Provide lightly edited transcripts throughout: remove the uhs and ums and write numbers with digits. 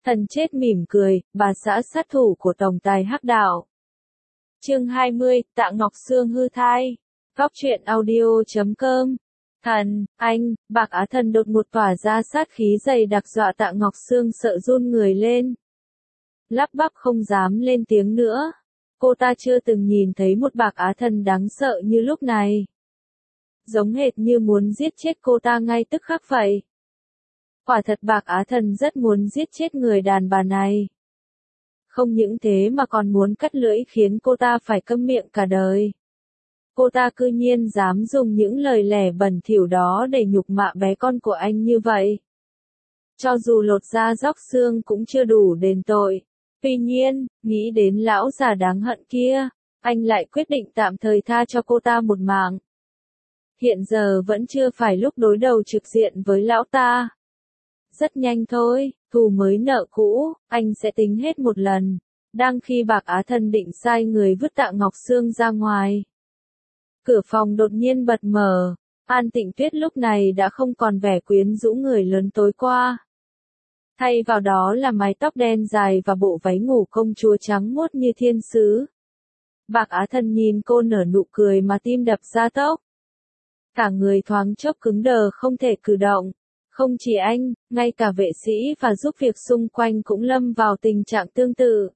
Thần chết mỉm cười, bà xã sát thủ của tổng tài hắc đạo. Chương 20, Tạ Ngọc Sương hư thai. Góc truyện audio.com. Thần, anh, Bạc Á Thần đột ngột tỏa ra sát khí dày đặc dọa Tạ Ngọc Sương sợ run người lên. Lắp bắp không dám lên tiếng nữa. Cô ta chưa từng nhìn thấy một Bạc Á Thần đáng sợ như lúc này. Giống hệt như muốn giết chết cô ta ngay tức khắc vậy. Quả thật Bạc Á Thần rất muốn giết chết người đàn bà này. Không những thế mà còn muốn cắt lưỡi khiến cô ta phải câm miệng cả đời. Cô ta cư nhiên dám dùng những lời lẽ bẩn thỉu đó để nhục mạ bé con của anh như vậy. Cho dù lột da róc xương cũng chưa đủ đền tội. Tuy nhiên, nghĩ đến lão già đáng hận kia, anh lại quyết định tạm thời tha cho cô ta một mạng. Hiện giờ vẫn chưa phải lúc đối đầu trực diện với lão ta. Rất nhanh thôi, thù mới nợ cũ, anh sẽ tính hết một lần. Đang khi Bạc Á Thần định sai người vứt Tạ Ngọc Sương ra ngoài. Cửa phòng đột nhiên bật mở, An Tịnh Tuyết lúc này đã không còn vẻ quyến rũ người lớn tối qua. Thay vào đó là mái tóc đen dài và bộ váy ngủ công chúa trắng muốt như thiên sứ. Bạc Á Thần nhìn cô nở nụ cười mà tim đập ra tốc. Cả người thoáng chốc cứng đờ không thể cử động. Không chỉ anh, ngay cả vệ sĩ và giúp việc xung quanh cũng lâm vào tình trạng tương tự.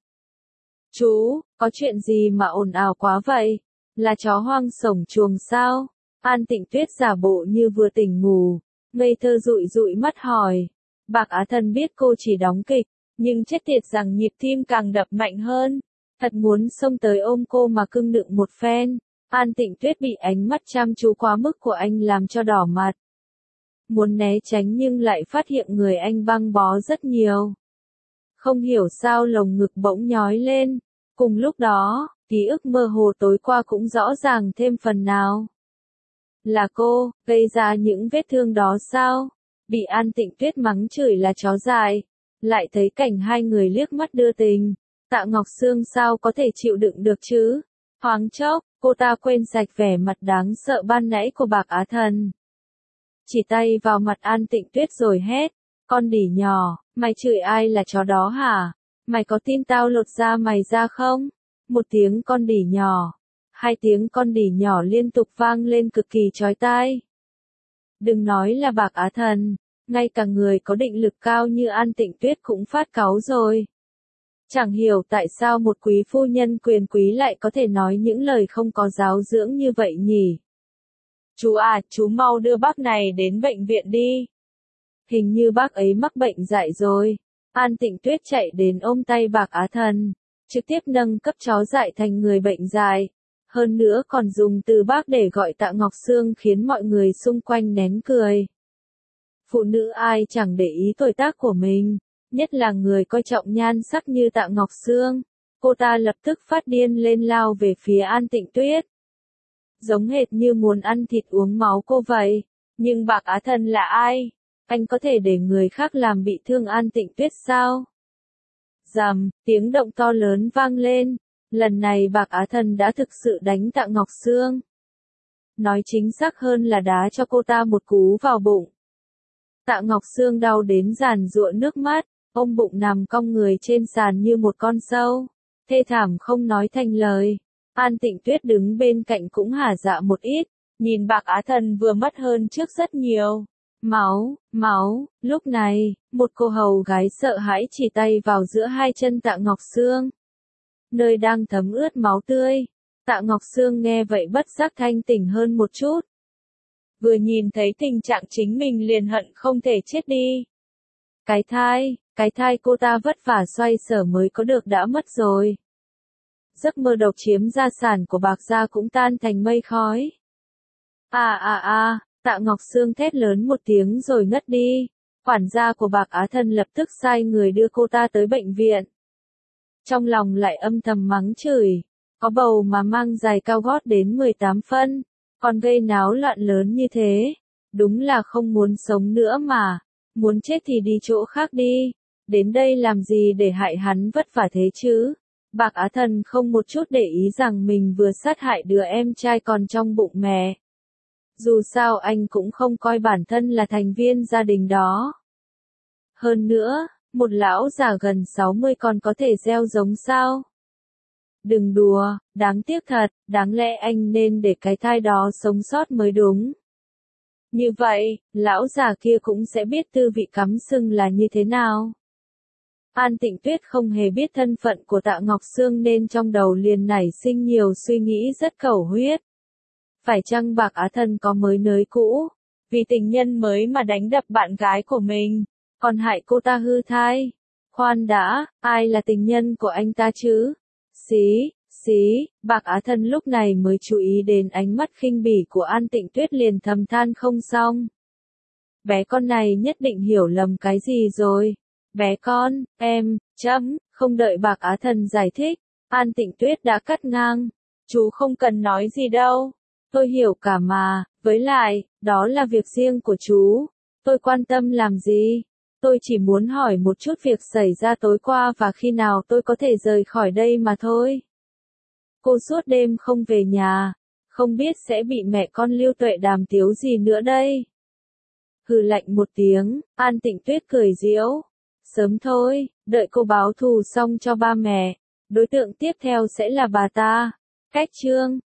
Chú, có chuyện gì mà ồn ào quá vậy? Là chó hoang sổng chuồng sao? An Tịnh Tuyết giả bộ như vừa tỉnh ngủ, ngây thơ dụi dụi mắt hỏi. Bạc Á Thần biết cô chỉ đóng kịch, nhưng chết tiệt rằng nhịp tim càng đập mạnh hơn. Thật muốn xông tới ôm cô mà cưng nựng một phen. An Tịnh Tuyết bị ánh mắt chăm chú quá mức của anh làm cho đỏ mặt. Muốn né tránh nhưng lại phát hiện người anh băng bó rất nhiều. Không hiểu sao lồng ngực bỗng nhói lên. Cùng lúc đó, ký ức mơ hồ tối qua cũng rõ ràng thêm phần nào. Là cô, gây ra những vết thương đó sao? Bị An Tịnh Tuyết mắng chửi là chó dại. Lại thấy cảnh hai người liếc mắt đưa tình. Tạ Ngọc Sương sao có thể chịu đựng được chứ? Thoáng chốc, cô ta quên sạch vẻ mặt đáng sợ ban nãy của Bạc Á Thần. Chỉ tay vào mặt An Tịnh Tuyết rồi hét. Con đỉ nhỏ, mày chửi ai là chó đó hả? Mày có tin tao lột da mày ra không? Một tiếng con đỉ nhỏ. Hai tiếng con đỉ nhỏ liên tục vang lên cực kỳ chói tai. Đừng nói là Bạc Á Thần, ngay cả người có định lực cao như An Tịnh Tuyết cũng phát cáu rồi. Chẳng hiểu tại sao một quý phu nhân quyền quý lại có thể nói những lời không có giáo dưỡng như vậy nhỉ? Chú à, chú mau đưa bác này đến bệnh viện đi. Hình như bác ấy mắc bệnh dại rồi. An Tịnh Tuyết chạy đến ôm tay Bạc Á Thần, trực tiếp nâng cấp chó dại thành người bệnh dại. Hơn nữa còn dùng từ bác để gọi Tạ Ngọc Sương khiến mọi người xung quanh nén cười. Phụ nữ ai chẳng để ý tuổi tác của mình, nhất là người coi trọng nhan sắc như Tạ Ngọc Sương. Cô ta lập tức phát điên lên lao về phía An Tịnh Tuyết. Giống hệt như muốn ăn thịt uống máu cô vậy. Nhưng Bạc Á Thần là ai? Anh có thể để người khác làm bị thương An Tịnh Tuyết sao? Rầm, tiếng động to lớn vang lên. Lần này Bạc Á Thần đã thực sự đánh Tạ Ngọc Sương. Nói chính xác hơn là đá cho cô ta một cú vào bụng. Tạ Ngọc Sương đau đến giàn giụa nước mắt, ôm bụng nằm cong người trên sàn như một con sâu. Thê thảm không nói thành lời. An Tịnh Tuyết đứng bên cạnh cũng hả dạ một ít, nhìn Bạc Á Thần vừa mất hơn trước rất nhiều. Máu, máu, lúc này, một cô hầu gái sợ hãi chỉ tay vào giữa hai chân Tạ Ngọc Sương. Nơi đang thấm ướt máu tươi. Tạ Ngọc Sương nghe vậy bất giác thanh tỉnh hơn một chút. Vừa nhìn thấy tình trạng chính mình liền hận không thể chết đi. Cái thai cô ta vất vả xoay sở mới có được đã mất rồi. Giấc mơ độc chiếm gia sản của Bạc gia cũng tan thành mây khói. Tạ Ngọc Sương thét lớn một tiếng rồi ngất đi. Quản gia của Bạc Á Thần lập tức sai người đưa cô ta tới bệnh viện. Trong lòng lại âm thầm mắng chửi. Có bầu mà mang giày cao gót đến 18 phân. Còn gây náo loạn lớn như thế. Đúng là không muốn sống nữa mà. Muốn chết thì đi chỗ khác đi. Đến đây làm gì để hại hắn vất vả thế chứ? Bạc Á Thần không một chút để ý rằng mình vừa sát hại đứa em trai còn trong bụng mẹ. Dù sao anh cũng không coi bản thân là thành viên gia đình đó. Hơn nữa, một lão già gần 60 còn có thể gieo giống sao? Đừng đùa, đáng tiếc thật, đáng lẽ anh nên để cái thai đó sống sót mới đúng. Như vậy, lão già kia cũng sẽ biết tư vị cắm sừng là như thế nào. An Tịnh Tuyết không hề biết thân phận của Tạ Ngọc Sương nên trong đầu liền nảy sinh nhiều suy nghĩ rất cầu huyết. Phải chăng Bạc Á Thần có mới nới cũ, vì tình nhân mới mà đánh đập bạn gái của mình, còn hại cô ta hư thai? Khoan đã, ai là tình nhân của anh ta chứ? Xí, Bạc Á Thần lúc này mới chú ý đến ánh mắt khinh bỉ của An Tịnh Tuyết liền thầm than không xong. Bé con này nhất định hiểu lầm cái gì rồi. Bé con, không đợi Bạc Á Thần giải thích, An Tịnh Tuyết đã cắt ngang. Chú không cần nói gì đâu. Tôi hiểu cả mà, với lại, đó là việc riêng của chú. Tôi quan tâm làm gì? Tôi chỉ muốn hỏi một chút việc xảy ra tối qua và khi nào tôi có thể rời khỏi đây mà thôi. Cô suốt đêm không về nhà, không biết sẽ bị mẹ con Lưu Tuệ đàm tiếu gì nữa đây. Hừ lạnh một tiếng, An Tịnh Tuyết cười giễu. Sớm thôi, đợi cô báo thù xong cho ba mẹ. Đối tượng tiếp theo sẽ là bà ta. Cách chương